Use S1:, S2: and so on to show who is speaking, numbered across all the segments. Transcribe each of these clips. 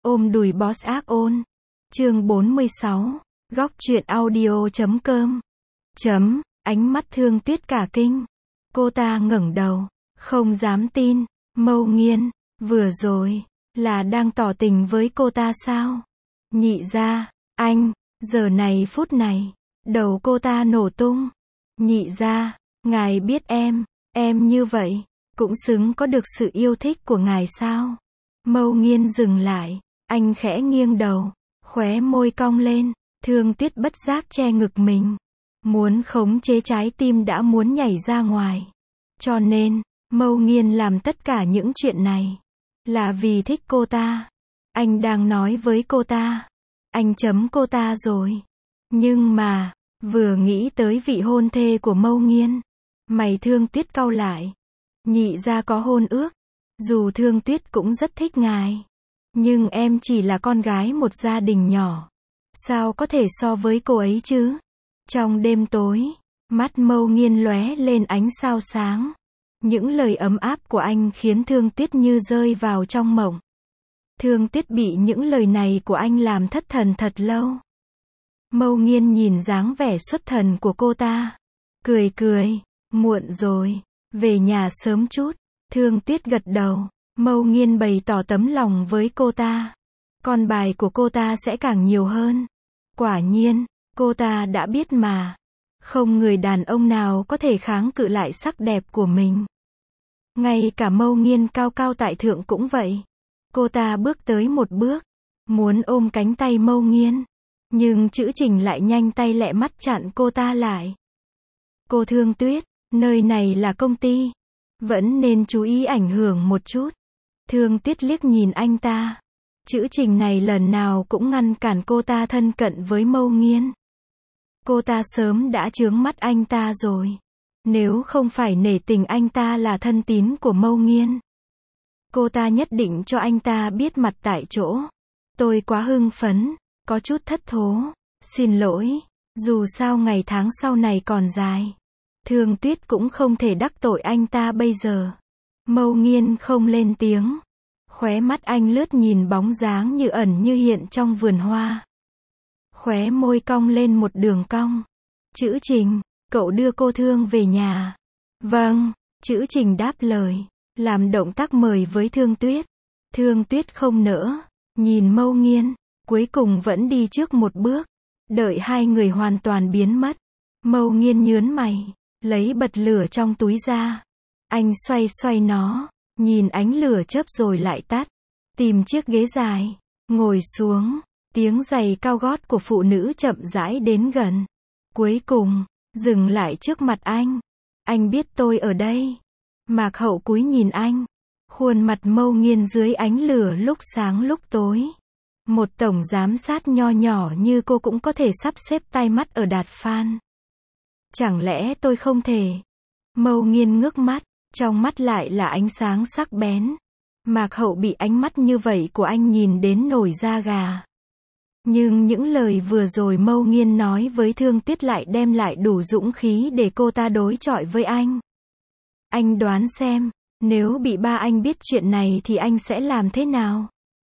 S1: Ôm đùi boss ác ôn. Chương 46. Góc truyện audio.com. Ánh mắt Thương Tuyết cả kinh. Cô ta ngẩng đầu, không dám tin. Mâu Nghiên, vừa rồi, là đang tỏ tình với cô ta sao? Nhị gia, anh, giờ này phút này, đầu cô ta nổ tung. Nhị gia, ngài biết em như vậy, cũng xứng có được sự yêu thích của ngài sao? Mâu Nghiên dừng lại, anh khẽ nghiêng đầu, khóe môi cong lên, Thương Tuyết bất giác che ngực mình. Muốn khống chế trái tim đã muốn nhảy ra ngoài. Cho nên, Mâu Nghiên làm tất cả những chuyện này, là vì thích cô ta. Anh đang nói với cô ta, anh chấm cô ta rồi. Nhưng mà, vừa nghĩ tới vị hôn thê của Mâu Nghiên, mày Thương Tuyết cau lại. Nhị gia có hôn ước, dù Thương Tuyết cũng rất thích ngài, nhưng em chỉ là con gái một gia đình nhỏ, sao có thể so với cô ấy chứ? Trong đêm tối, mắt Mâu Nghiên lóe lên ánh sao sáng. Những lời ấm áp của anh khiến Thương Tuyết như rơi vào trong mộng. Thương Tuyết bị những lời này của anh làm thất thần thật lâu. Mâu Nghiên nhìn dáng vẻ xuất thần của cô ta, cười, muộn rồi, về nhà sớm chút. Thương Tuyết gật đầu, Mâu Nghiên bày tỏ tấm lòng với cô ta. Con bài của cô ta sẽ càng nhiều hơn. Quả nhiên, cô ta đã biết mà. Không người đàn ông nào có thể kháng cự lại sắc đẹp của mình. Ngay cả Mâu Nghiên cao cao tại thượng cũng vậy. Cô ta bước tới một bước, muốn ôm cánh tay Mâu Nghiên. Nhưng Chữ Trình lại nhanh tay lẹ mắt chặn cô ta lại. Cô Thương Tuyết, nơi này là công ty. Vẫn nên chú ý ảnh hưởng một chút. Thương Tuyết liếc nhìn anh ta. Chữ Trình này lần nào cũng ngăn cản cô ta thân cận với Mâu Nghiên. Cô ta sớm đã chướng mắt anh ta rồi. Nếu không phải nể tình anh ta là thân tín của Mâu Nghiên, cô ta nhất định cho anh ta biết mặt tại chỗ. Tôi quá hưng phấn, có chút thất thố. Xin lỗi, dù sao ngày tháng sau này còn dài. Thương Tuyết cũng không thể đắc tội anh ta bây giờ. Mâu Nghiên không lên tiếng. Khóe mắt anh lướt nhìn bóng dáng như ẩn như hiện trong vườn hoa. Khóe môi cong lên một đường cong. Chữ Trình, cậu đưa cô Thương về nhà. Vâng, Chữ Trình đáp lời, làm động tác mời với Thương Tuyết. Thương Tuyết không nỡ, nhìn Mâu Nghiên, cuối cùng vẫn đi trước một bước. Đợi hai người hoàn toàn biến mất, Mâu Nghiên nhướng mày, lấy bật lửa trong túi ra. Anh xoay nó, nhìn ánh lửa chớp rồi lại tắt. Tìm chiếc ghế dài, ngồi xuống. Tiếng giày cao gót của phụ nữ chậm rãi đến gần. Cuối cùng, dừng lại trước mặt anh. Anh biết tôi ở đây. Mạc Hậu cúi nhìn anh. Khuôn mặt Mâu Nghiên dưới ánh lửa lúc sáng lúc tối. Một tổng giám sát nho nhỏ như cô cũng có thể sắp xếp tai mắt ở Đạt Phan. Chẳng lẽ tôi không thể? Mâu Nghiên ngước mắt, trong mắt lại là ánh sáng sắc bén. Mạc Hậu bị ánh mắt như vậy của anh nhìn đến nổi da gà. Nhưng những lời vừa rồi Mâu Nghiên nói với Thương Tuyết lại đem lại đủ dũng khí để cô ta đối chọi với anh. Anh đoán xem, nếu bị ba anh biết chuyện này thì anh sẽ làm thế nào?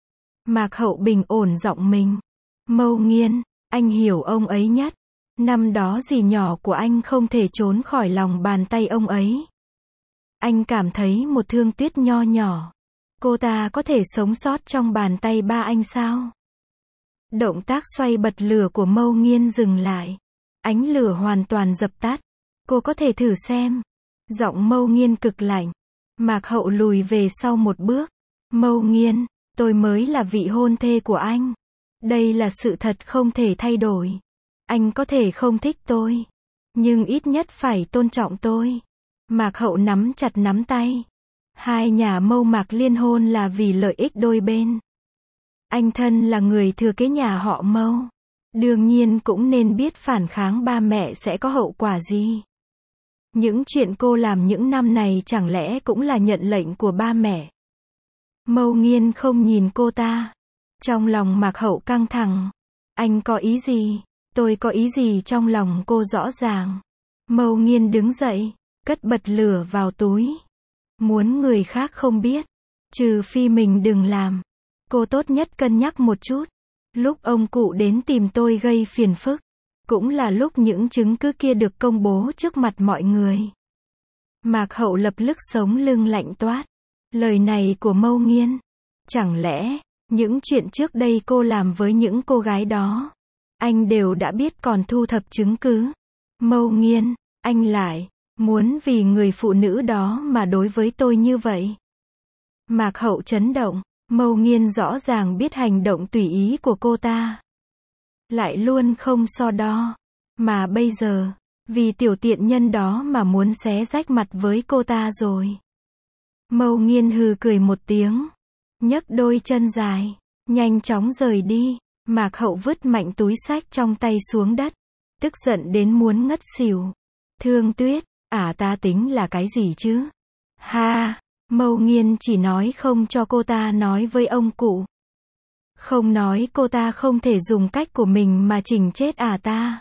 S1: Mạc Hậu bình ổn giọng mình. Mâu Nghiên, anh hiểu ông ấy nhất. Năm đó dì nhỏ của anh không thể trốn khỏi lòng bàn tay ông ấy. Anh cảm thấy một Thương Tuyết nho nhỏ. Cô ta có thể sống sót trong bàn tay ba anh sao? Động tác xoay bật lửa của Mâu Nghiên dừng lại. Ánh lửa hoàn toàn dập tắt. Cô có thể thử xem. Giọng Mâu Nghiên cực lạnh. Mạc Hậu lùi về sau một bước. Mâu Nghiên, tôi mới là vị hôn thê của anh. Đây là sự thật không thể thay đổi. Anh có thể không thích tôi, nhưng ít nhất phải tôn trọng tôi. Mạc Hậu nắm chặt nắm tay. Hai nhà Mâu Mạc liên hôn là vì lợi ích đôi bên. Anh thân là người thừa kế nhà họ Mâu, đương nhiên cũng nên biết phản kháng ba mẹ sẽ có hậu quả gì. Những chuyện cô làm những năm này chẳng lẽ cũng là nhận lệnh của ba mẹ? Mâu Nghiên không nhìn cô ta. Trong lòng Mạc Hậu căng thẳng. Anh có ý gì? Tôi có ý gì trong lòng cô rõ ràng. Mâu Nghiên đứng dậy, cất bật lửa vào túi. Muốn người khác không biết, trừ phi mình đừng làm. Cô tốt nhất cân nhắc một chút. Lúc ông cụ đến tìm tôi gây phiền phức, cũng là lúc những chứng cứ kia được công bố trước mặt mọi người. Mạc Hậu lập tức sống lưng lạnh toát. Lời này của Mâu Nghiên. Chẳng lẽ, những chuyện trước đây cô làm với những cô gái đó, anh đều đã biết còn thu thập chứng cứ. Mâu Nghiên, anh lại muốn vì người phụ nữ đó mà đối với tôi như vậy. Mạc Hậu chấn động. Mâu Nghiên rõ ràng biết hành động tùy ý của cô ta, lại luôn không so đo. Mà bây giờ, vì tiểu tiện nhân đó mà muốn xé rách mặt với cô ta rồi. Mâu Nghiên hừ cười một tiếng, nhấc đôi chân dài, nhanh chóng rời đi. Mạc Hậu vứt mạnh túi xách trong tay xuống đất, tức giận đến muốn ngất xỉu. Thương Tuyết, ta tính là cái gì chứ? Ha, Mâu Nghiên chỉ nói không cho cô ta nói với ông cụ. Không nói cô ta không thể dùng cách của mình mà chỉnh chết ta.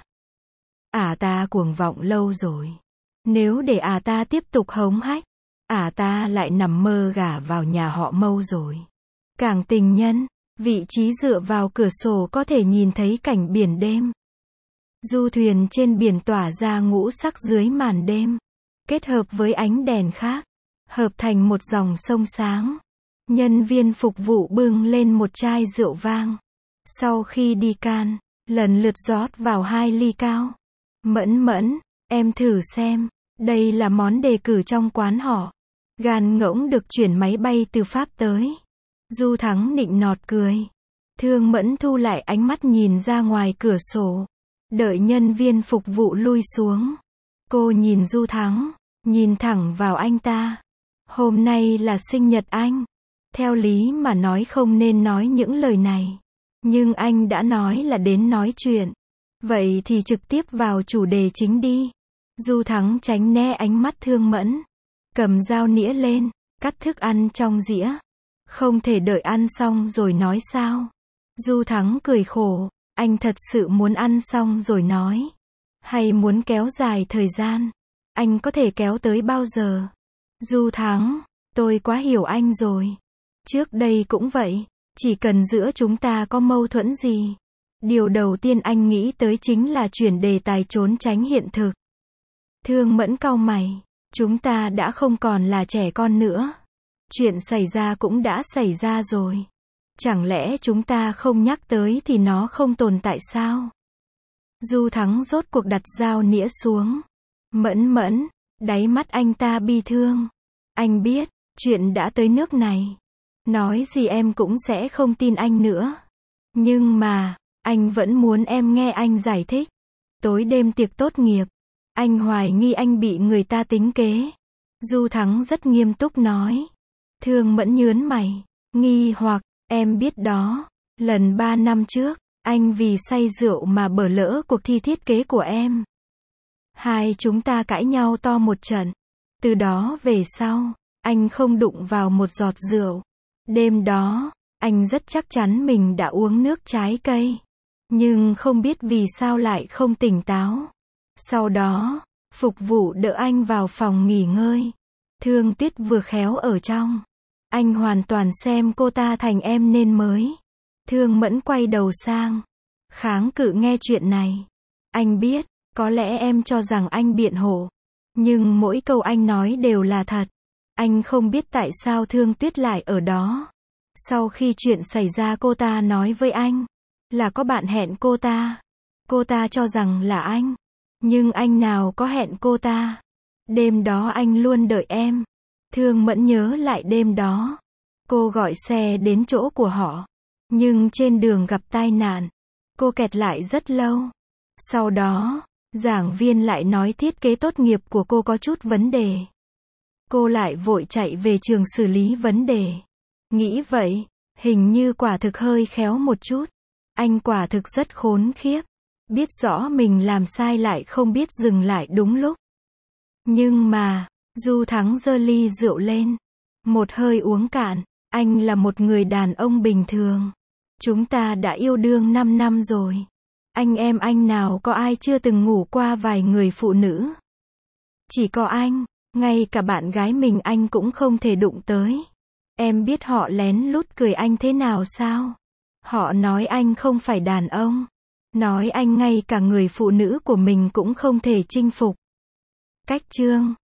S1: Ta cuồng vọng lâu rồi. Nếu để ta tiếp tục hống hách, ta lại nằm mơ gả vào nhà họ Mâu rồi. Cảng Tình Nhân, vị trí dựa vào cửa sổ có thể nhìn thấy cảnh biển đêm. Du thuyền trên biển tỏa ra ngũ sắc dưới màn đêm, kết hợp với ánh đèn khác, hợp thành một dòng sông sáng. Nhân viên phục vụ bưng lên một chai rượu vang. Sau khi đi can, lần lượt rót vào 2 ly cao. Mẫn Mẫn, em thử xem, đây là món đề cử trong quán họ. Gan ngỗng được chuyển máy bay từ Pháp tới. Du Thắng nịnh nọt cười. Thương Mẫn thu lại ánh mắt nhìn ra ngoài cửa sổ. Đợi nhân viên phục vụ lui xuống. Cô nhìn Du Thắng, nhìn thẳng vào anh ta. Hôm nay là sinh nhật anh. Theo lý mà nói không nên nói những lời này. Nhưng anh đã nói là đến nói chuyện. Vậy thì trực tiếp vào chủ đề chính đi. Du Thắng tránh né ánh mắt Thương Mẫn. Cầm dao nĩa lên, cắt thức ăn trong dĩa. Không thể đợi ăn xong rồi nói sao? Du Thắng cười khổ. Anh thật sự muốn ăn xong rồi nói. Hay muốn kéo dài thời gian? Anh có thể kéo tới bao giờ? Du Thắng, tôi quá hiểu anh rồi. Trước đây cũng vậy. Chỉ cần giữa chúng ta có mâu thuẫn gì, điều đầu tiên anh nghĩ tới chính là chuyển đề tài trốn tránh hiện thực. Thương Mẫn cau mày. Chúng ta đã không còn là trẻ con nữa. Chuyện xảy ra cũng đã xảy ra rồi. Chẳng lẽ chúng ta không nhắc tới thì nó không tồn tại sao? Du Thắng rốt cuộc đặt dao nĩa xuống. Mẫn Mẫn, đáy mắt anh ta bi thương. Anh biết, chuyện đã tới nước này. Nói gì em cũng sẽ không tin anh nữa. Nhưng mà, anh vẫn muốn em nghe anh giải thích. Tối đêm tiệc tốt nghiệp, anh hoài nghi anh bị người ta tính kế. Du Thắng rất nghiêm túc nói. Thương Mẫn nhớn mày, nghi hoặc, em biết đó, lần 3 năm trước, anh vì say rượu mà bỏ lỡ cuộc thi thiết kế của em. Hai chúng ta cãi nhau to một trận. Từ đó về sau, anh không đụng vào một giọt rượu. Đêm đó, anh rất chắc chắn mình đã uống nước trái cây. Nhưng không biết vì sao lại không tỉnh táo. Sau đó, phục vụ đỡ anh vào phòng nghỉ ngơi. Thương Tuyết vừa khéo ở trong. Anh hoàn toàn xem cô ta thành em nên mới. Thương Mẫn quay đầu sang. Kháng cự nghe chuyện này. Anh biết, có lẽ em cho rằng anh biện hộ. Nhưng mỗi câu anh nói đều là thật. Anh không biết tại sao Thương Tuyết lại ở đó. Sau khi chuyện xảy ra cô ta nói với anh là có bạn hẹn cô ta. Cô ta cho rằng là anh. Nhưng anh nào có hẹn cô ta. Đêm đó anh luôn đợi em. Thương Mẫn nhớ lại đêm đó. Cô gọi xe đến chỗ của họ. Nhưng trên đường gặp tai nạn. Cô kẹt lại rất lâu. Sau đó, giảng viên lại nói thiết kế tốt nghiệp của cô có chút vấn đề. Cô lại vội chạy về trường xử lý vấn đề. Nghĩ vậy, hình như quả thực hơi khéo một chút. Anh quả thực rất khốn khiếp. Biết rõ mình làm sai lại không biết dừng lại đúng lúc. Nhưng mà, Du Thắng giơ ly rượu lên. Một hơi uống cạn. Anh là một người đàn ông bình thường. Chúng ta đã yêu đương 5 năm rồi. Anh em anh nào có ai chưa từng ngủ qua vài người phụ nữ. Chỉ có anh, ngay cả bạn gái mình anh cũng không thể đụng tới. Em biết họ lén lút cười anh thế nào sao? Họ nói anh không phải đàn ông. Nói anh ngay cả người phụ nữ của mình cũng không thể chinh phục. Cách chương